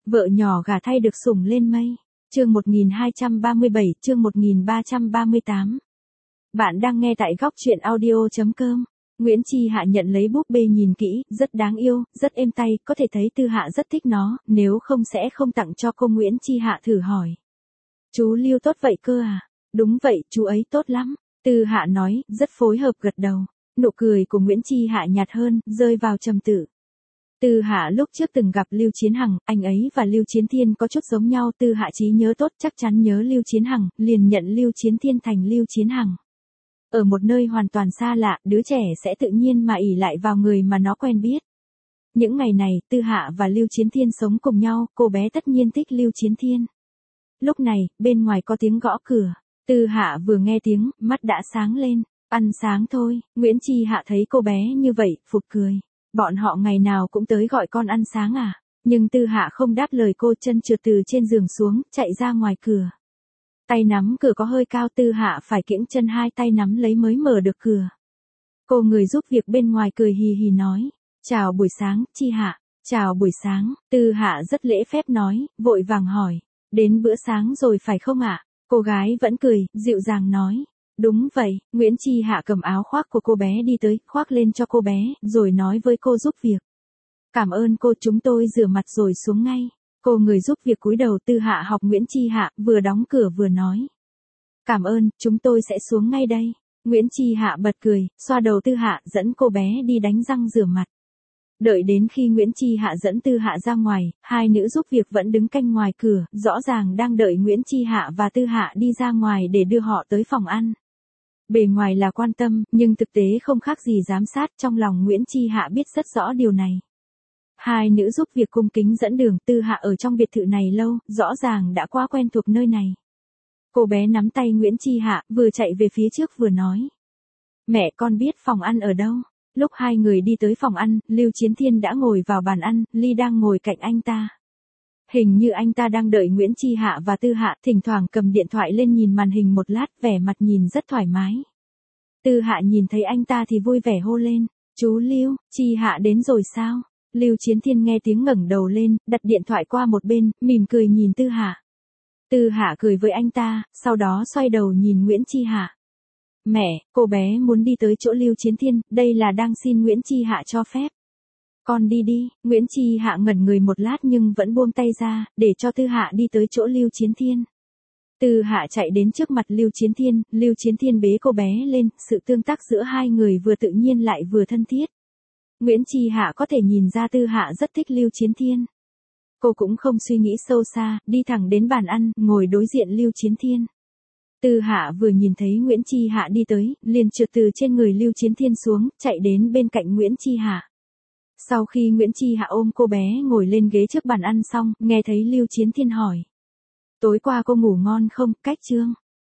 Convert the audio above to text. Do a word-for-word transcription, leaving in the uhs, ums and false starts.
Vợ nhỏ gả thay được sủng lên mây. Chương một nghìn hai trăm ba mươi bảy, chương một nghìn ba trăm ba mươi tám. Bạn đang nghe tại góc truyện audio chấm com. Nguyễn Chi Hạ nhận lấy búp bê nhìn kỹ, rất đáng yêu, rất êm tay, có thể thấy Tư Hạ rất thích nó, nếu không sẽ không tặng cho cô. Nguyễn Chi Hạ thử hỏi. Chú Lưu tốt vậy cơ à? Đúng vậy, chú ấy tốt lắm. Tư Hạ nói, rất phối hợp gật đầu. Nụ cười của Nguyễn Chi Hạ nhạt hơn, rơi vào trầm tư. Tư Hạ lúc trước từng gặp Lưu Chiến Hằng, anh ấy và Lưu Chiến Thiên có chút giống nhau. Tư Hạ trí nhớ tốt, chắc chắn nhớ Lưu Chiến Hằng, liền nhận Lưu Chiến Thiên thành Lưu Chiến Hằng. Ở một nơi hoàn toàn xa lạ, đứa trẻ sẽ tự nhiên mà ỷ lại vào người mà nó quen biết. Những ngày này, Tư Hạ và Lưu Chiến Thiên sống cùng nhau, cô bé tất nhiên thích Lưu Chiến Thiên. Lúc này, bên ngoài có tiếng gõ cửa. Tư Hạ vừa nghe tiếng, mắt đã sáng lên. Ăn sáng thôi. Nguyễn Chi Hạ thấy cô bé như vậy, phụt cười. Bọn họ ngày nào cũng tới gọi con ăn sáng à? Nhưng Tư Hạ không đáp lời cô, chân trượt từ trên giường xuống, chạy ra ngoài cửa. Tay nắm cửa có hơi cao, Tư Hạ phải kiễng chân hai tay nắm lấy mới mở được cửa. Cô người giúp việc bên ngoài cười hì hì nói. Chào buổi sáng, Chi Hạ. Chào buổi sáng. Tư Hạ rất lễ phép nói, vội vàng hỏi. Đến bữa sáng rồi phải không ạ? Cô gái vẫn cười, dịu dàng nói. Đúng vậy. Nguyễn Chi Hạ cầm áo khoác của cô bé đi tới, khoác lên cho cô bé, rồi nói với cô giúp việc. Cảm ơn cô, chúng tôi rửa mặt rồi xuống ngay. Cô người giúp việc cúi đầu. Tư Hạ học Nguyễn Chi Hạ, vừa đóng cửa vừa nói. Cảm ơn, chúng tôi sẽ xuống ngay đây. Nguyễn Chi Hạ bật cười, xoa đầu Tư Hạ, dẫn cô bé đi đánh răng rửa mặt. Đợi đến khi Nguyễn Chi Hạ dẫn Tư Hạ ra ngoài, hai nữ giúp việc vẫn đứng canh ngoài cửa, rõ ràng đang đợi Nguyễn Chi Hạ và Tư Hạ đi ra ngoài để đưa họ tới phòng ăn. Bề ngoài là quan tâm, nhưng thực tế không khác gì giám sát, trong lòng Nguyễn Chi Hạ biết rất rõ điều này. Hai nữ giúp việc cung kính dẫn đường. Tư Hạ ở trong biệt thự này lâu, rõ ràng đã quá quen thuộc nơi này. Cô bé nắm tay Nguyễn Chi Hạ, vừa chạy về phía trước vừa nói. Mẹ con biết phòng ăn ở đâu. Lúc hai người đi tới phòng ăn, Lưu Chiến Thiên đã ngồi vào bàn ăn, Ly đang ngồi cạnh anh ta. Hình như anh ta đang đợi Nguyễn Chi Hạ và Tư Hạ, thỉnh thoảng cầm điện thoại lên nhìn màn hình một lát, vẻ mặt nhìn rất thoải mái. Tư Hạ nhìn thấy anh ta thì vui vẻ hô lên, chú Lưu, Chi Hạ đến rồi sao? Lưu Chiến Thiên nghe tiếng ngẩng đầu lên, đặt điện thoại qua một bên, mỉm cười nhìn Tư Hạ. Tư Hạ cười với anh ta, sau đó xoay đầu nhìn Nguyễn Chi Hạ. Mẹ, cô bé muốn đi tới chỗ Lưu Chiến Thiên, đây là đang xin Nguyễn Chi Hạ cho phép. Con đi đi. Nguyễn Chi Hạ ngẩn người một lát nhưng vẫn buông tay ra, để cho Tư Hạ đi tới chỗ Lưu Chiến Thiên. Tư Hạ chạy đến trước mặt Lưu Chiến Thiên, Lưu Chiến Thiên bế cô bé lên, sự tương tác giữa hai người vừa tự nhiên lại vừa thân thiết. Nguyễn Chi Hạ có thể nhìn ra Tư Hạ rất thích Lưu Chiến Thiên. Cô cũng không suy nghĩ sâu xa, đi thẳng đến bàn ăn, ngồi đối diện Lưu Chiến Thiên. Tư Hạ vừa nhìn thấy Nguyễn Chi Hạ đi tới, liền trượt từ trên người Lưu Chiến Thiên xuống, chạy đến bên cạnh Nguyễn Chi Hạ. Sau khi Nguyễn Chi Hạ ôm cô bé ngồi lên ghế trước bàn ăn xong, nghe thấy Lưu Chiến Thiên hỏi. Tối qua cô ngủ ngon không, cách chương?